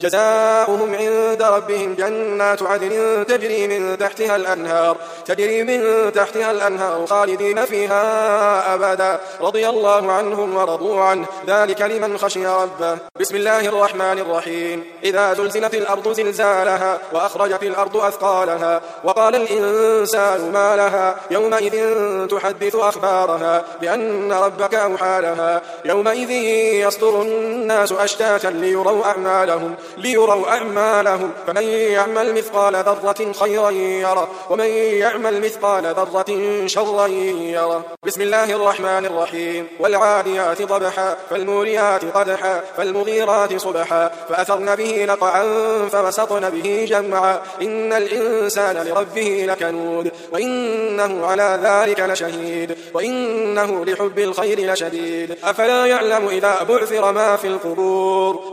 جزاؤهم عند ربهم جنات عدن تجري من تحتها الأنهار خالدين فيها أبدا رضي الله عنهم ورضوا عنه ذلك لمن خشي ربه. بسم الله الرحمن الرحيم. إذا زلزلت الأرض زلزالها وأخرجت الأرض أثقالها وقال الإنسان ما لها يومئذ تحدث أخبارها بأن ربك أوحى لها يومئذ يصدر الناس أشتاتا ليروا أعمالهم فمن يعمل مثقال ذرة خيرا يره ومن يعمل مثقال ذرة شرا يره. بسم الله الرحمن الرحيم. والعاديات ضبحا فالموريات قدحا فالمغيرات صبحا فأثرن به نقعا فوسطن به جمعا إن الإنسان لربه لكنود وإنه على ذلك لشهيد وإنه لحب الخير لشديد. أفلا يعلم إذا بعثر ما في القبور